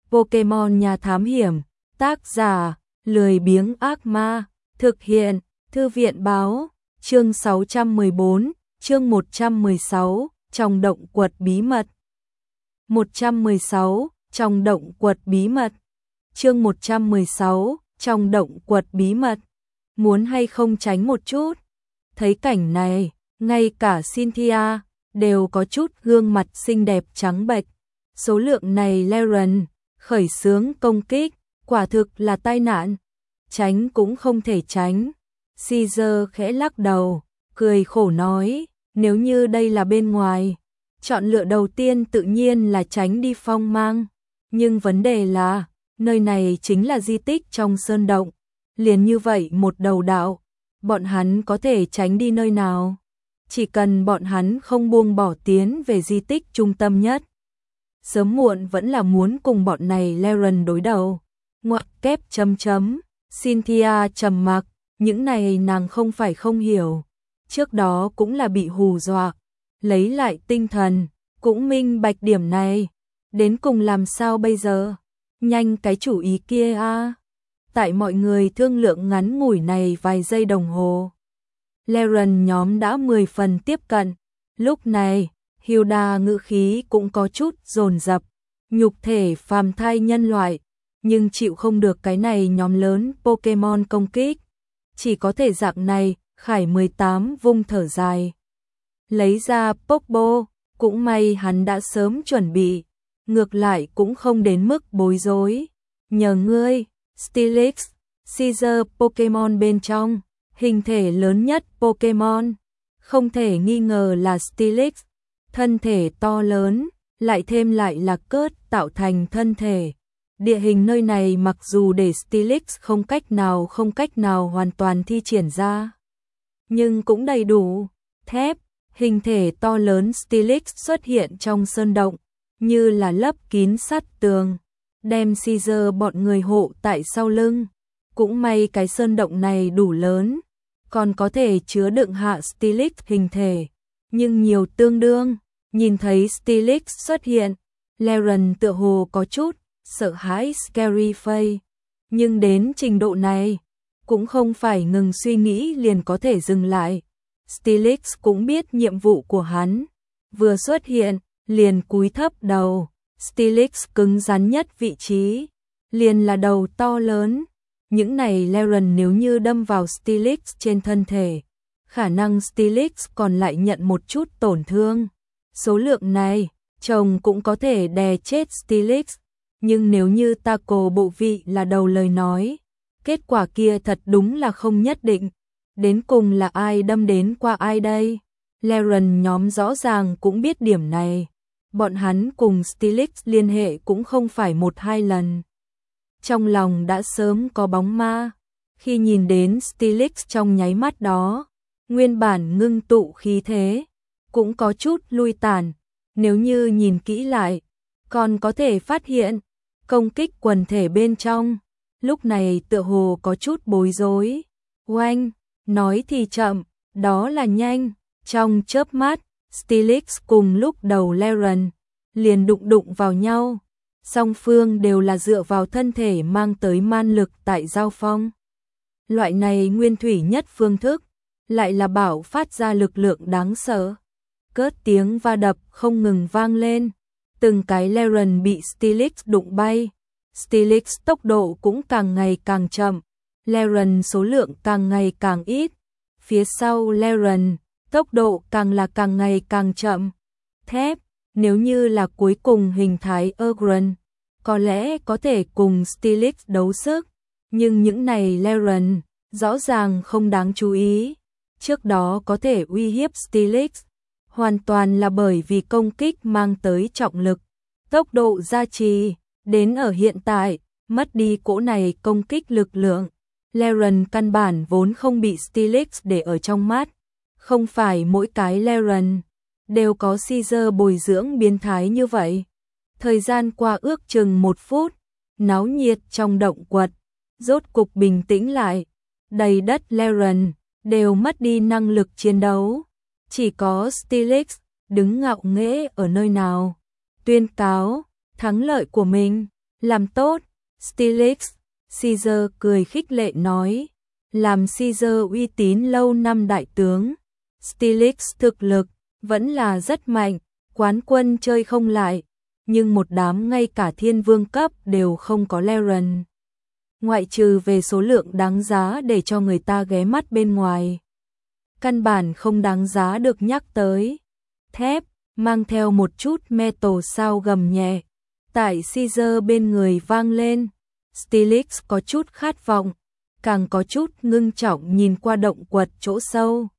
Pokemon nhà thám hiểm, tác giả, lười biếng ác ma, thực hiện, thư viện báo, chương 614, chương 116, trong động quật bí mật. 116, trong động quật bí mật. Chương 116, trong động quật bí mật. Muốn hay không tránh một chút? Thấy cảnh này, ngay cả Cynthia đều có chút gương mặt xinh đẹp trắng bệch. Số lượng này Laren khởi xướng công kích, quả thực là tai nạn. Tránh cũng không thể tránh. Caesar khẽ lắc đầu, cười khổ nói, nếu như đây là bên ngoài, chọn lựa đầu tiên tự nhiên là tránh đi phong mang. Nhưng vấn đề là, nơi này chính là di tích trong sơn động. Liền như vậy một đầu đạo, bọn hắn có thể tránh đi nơi nào? Chỉ cần bọn hắn không buông bỏ tiến về di tích trung tâm nhất. Sớm muộn vẫn là muốn cùng bọn này Laren đối đầu. Ngoặc kép chấm chấm, Cynthia trầm mặc, những này nàng không phải không hiểu. Trước đó cũng là bị hù dọa, lấy lại tinh thần, cũng minh bạch điểm này. Đến cùng làm sao bây giờ? Nhanh cái chủ ý kia a. Tại mọi người thương lượng ngắn ngủi này vài giây đồng hồ, Laren nhóm đã 10 phần tiếp cận. Lúc này, Hilda ngữ khí cũng có chút dồn dập, nhục thể phàm thai nhân loại, nhưng chịu không được cái này nhóm lớn Pokemon công kích. Chỉ có thể dạng này, Khải 18 vung thở dài. Lấy ra Pokeball, cũng may hắn đã sớm chuẩn bị, ngược lại cũng không đến mức bối rối. Nhờ ngươi, Steelix, Caesar Pokemon bên trong, hình thể lớn nhất Pokemon, không thể nghi ngờ là Steelix. Thân thể to lớn, lại thêm lại là cớt tạo thành thân thể. Địa hình nơi này mặc dù để Steelix không cách nào hoàn toàn thi triển ra, nhưng cũng đầy đủ. Thép, hình thể to lớn Steelix xuất hiện trong sơn động, như là lấp kín sắt tường, đem Caesar bọn người hộ tại sau lưng. Cũng may cái sơn động này đủ lớn, còn có thể chứa đựng hạ Steelix hình thể, nhưng nhiều tương đương. Nhìn thấy Steelix xuất hiện, Laren tựa hồ có chút sợ hãi scary face, nhưng đến trình độ này, cũng không phải ngừng suy nghĩ liền có thể dừng lại. Steelix cũng biết nhiệm vụ của hắn, vừa xuất hiện, liền cúi thấp đầu. Steelix cứng rắn nhất vị trí, liền là đầu to lớn. Những này Laren nếu như đâm vào Steelix trên thân thể, khả năng Steelix còn lại nhận một chút tổn thương. Số lượng này, chồng cũng có thể đè chết Steelix, nhưng nếu như taco bộ vị là đầu lời nói, kết quả kia thật đúng là không nhất định. Đến cùng là ai đâm đến qua ai đây? Laren nhóm rõ ràng cũng biết điểm này. Bọn hắn cùng Steelix liên hệ cũng không phải 1-2 lần. Trong lòng đã sớm có bóng ma. Khi nhìn đến Steelix trong nháy mắt đó, nguyên bản ngưng tụ khí thế cũng có chút lui tàn. Nếu như nhìn kỹ lại, còn có thể phát hiện công kích quần thể bên trong. Lúc này tựa hồ có chút bối rối. Oanh, nói thì chậm, đó là nhanh. Trong chớp mắt, Steelix cùng lúc đầu Laren liền đụng vào nhau. Song phương đều là dựa vào thân thể mang tới man lực tại giao phong. Loại này nguyên thủy nhất phương thức, lại là bảo phát ra lực lượng đáng sợ. Cớt tiếng va đập không ngừng vang lên. Từng cái Laren bị Steelix đụng bay. Steelix tốc độ cũng càng ngày càng chậm. Laren số lượng càng ngày càng ít. Phía sau Laren, tốc độ càng ngày càng chậm. Thép, nếu như là cuối cùng hình thái Ugran, có lẽ có thể cùng Steelix đấu sức. Nhưng những này Laren, rõ ràng không đáng chú ý. Trước đó có thể uy hiếp Steelix, hoàn toàn là bởi vì công kích mang tới trọng lực, tốc độ gia trì. Đến ở hiện tại, mất đi cỗ này công kích lực lượng. Laren căn bản vốn không bị Steelix để ở trong mắt. Không phải mỗi cái Laren đều có Caesar bồi dưỡng biến thái như vậy. Thời gian qua ước chừng 1 phút, náo nhiệt trong động quật rốt cục bình tĩnh lại. Đầy đất Laren đều mất đi năng lực chiến đấu. Chỉ có Steelix đứng ngạo nghễ ở nơi nào, tuyên cáo thắng lợi của mình. Làm tốt, Stilix, Caesar cười khích lệ nói. Làm Caesar uy tín lâu năm đại tướng, Stilix thực lực vẫn là rất mạnh, quán quân chơi không lại, nhưng một đám ngay cả thiên vương cấp đều không có Laren. Ngoại trừ về số lượng đáng giá để cho người ta ghé mắt bên ngoài. Căn bản không đáng giá được nhắc tới. Thép, mang theo một chút metal sao gầm nhẹ. Tại Caesar bên người vang lên. Stilix có chút khát vọng, càng có chút ngưng trọng nhìn qua động quật chỗ sâu.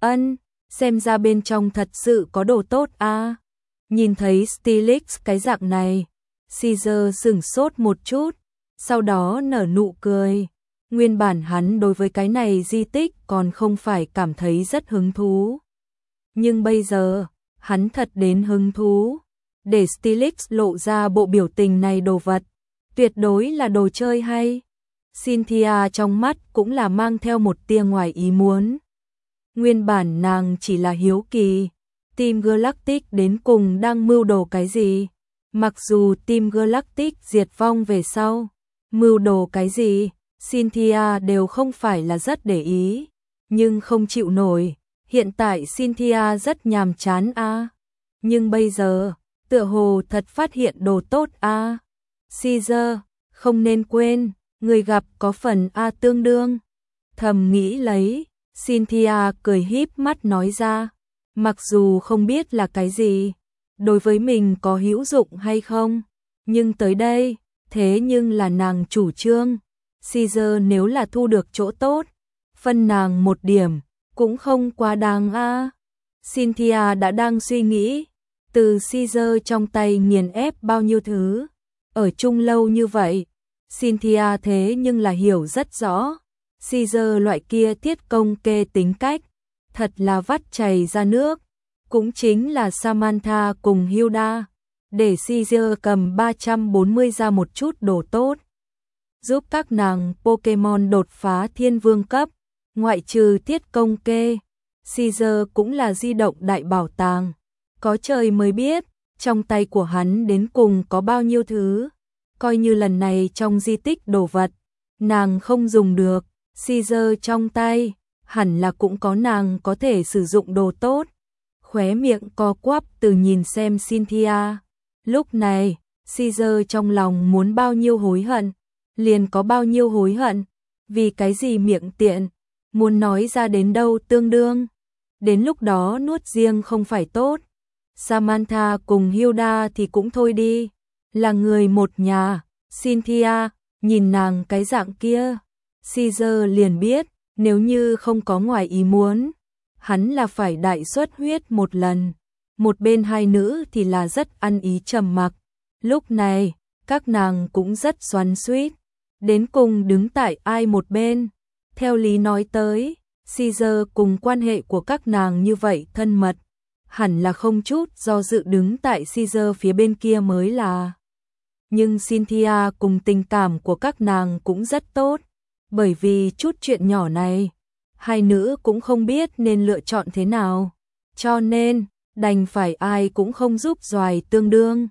Xem ra bên trong thật sự có đồ tốt a. Nhìn thấy Stilix cái dạng này, Caesar sửng sốt một chút, sau đó nở nụ cười. Nguyên bản hắn đối với cái này di tích còn không phải cảm thấy rất hứng thú. Nhưng bây giờ, hắn thật đến hứng thú. Để Stilix lộ ra bộ biểu tình này đồ vật, tuyệt đối là đồ chơi hay. Cynthia trong mắt cũng là mang theo một tia ngoài ý muốn. Nguyên bản nàng chỉ là hiếu kỳ, Team Galactic đến cùng đang mưu đồ cái gì? Mặc dù Team Galactic diệt vong về sau, mưu đồ cái gì, Cynthia đều không phải là rất để ý, nhưng không chịu nổi, hiện tại Cynthia rất nhàm chán a. Nhưng bây giờ, tựa hồ thật phát hiện đồ tốt a. Caesar, không nên quên, người gặp có phần a tương đương. Thầm nghĩ lấy, Cynthia cười híp mắt nói ra, mặc dù không biết là cái gì, đối với mình có hữu dụng hay không, nhưng tới đây, thế nhưng là nàng chủ trương. Caesar nếu là thu được chỗ tốt, phân nàng một điểm, cũng không quá đáng a. Cynthia đã đang suy nghĩ, từ Caesar trong tay nghiền ép bao nhiêu thứ, ở chung lâu như vậy, Cynthia thế nhưng là hiểu rất rõ, Caesar loại kia thiết công kê tính cách, thật là vắt chảy ra nước, cũng chính là Samantha cùng Hilda, để Caesar cầm 340 ra một chút đồ tốt, giúp các nàng Pokemon đột phá thiên vương cấp, ngoại trừ thiết công kê, Caesar cũng là di động đại bảo tàng, có trời mới biết, trong tay của hắn đến cùng có bao nhiêu thứ, coi như lần này trong di tích đồ vật, nàng không dùng được, Caesar trong tay, hẳn là cũng có nàng có thể sử dụng đồ tốt. Khóe miệng co quắp từ nhìn xem Cynthia. Lúc này, Caesar trong lòng muốn bao nhiêu hối hận, liền có bao nhiêu hối hận, vì cái gì miệng tiện, muốn nói ra đến đâu tương đương. Đến lúc đó nuốt riêng không phải tốt. Samantha cùng Hilda thì cũng thôi đi, là người một nhà. Cynthia, nhìn nàng cái dạng kia, Caesar liền biết, nếu như không có ngoài ý muốn, hắn là phải đại xuất huyết một lần. Một bên hai nữ thì là rất ăn ý trầm mặc. Lúc này, các nàng cũng rất xoắn xuýt, đến cùng đứng tại ai một bên. Theo lý nói tới, Caesar cùng quan hệ của các nàng như vậy thân mật, hẳn là không chút do dự đứng tại Caesar phía bên kia mới là. Nhưng Cynthia cùng tình cảm của các nàng cũng rất tốt, bởi vì chút chuyện nhỏ này, hai nữ cũng không biết nên lựa chọn thế nào, cho nên đành phải ai cũng không giúp doài tương đương.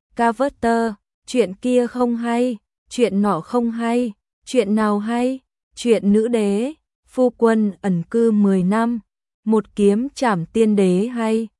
Carter, chuyện kia không hay, chuyện nọ không hay, chuyện nào hay, chuyện nữ đế, phu quân ẩn cư 10 năm, một kiếm trảm tiên đế hay,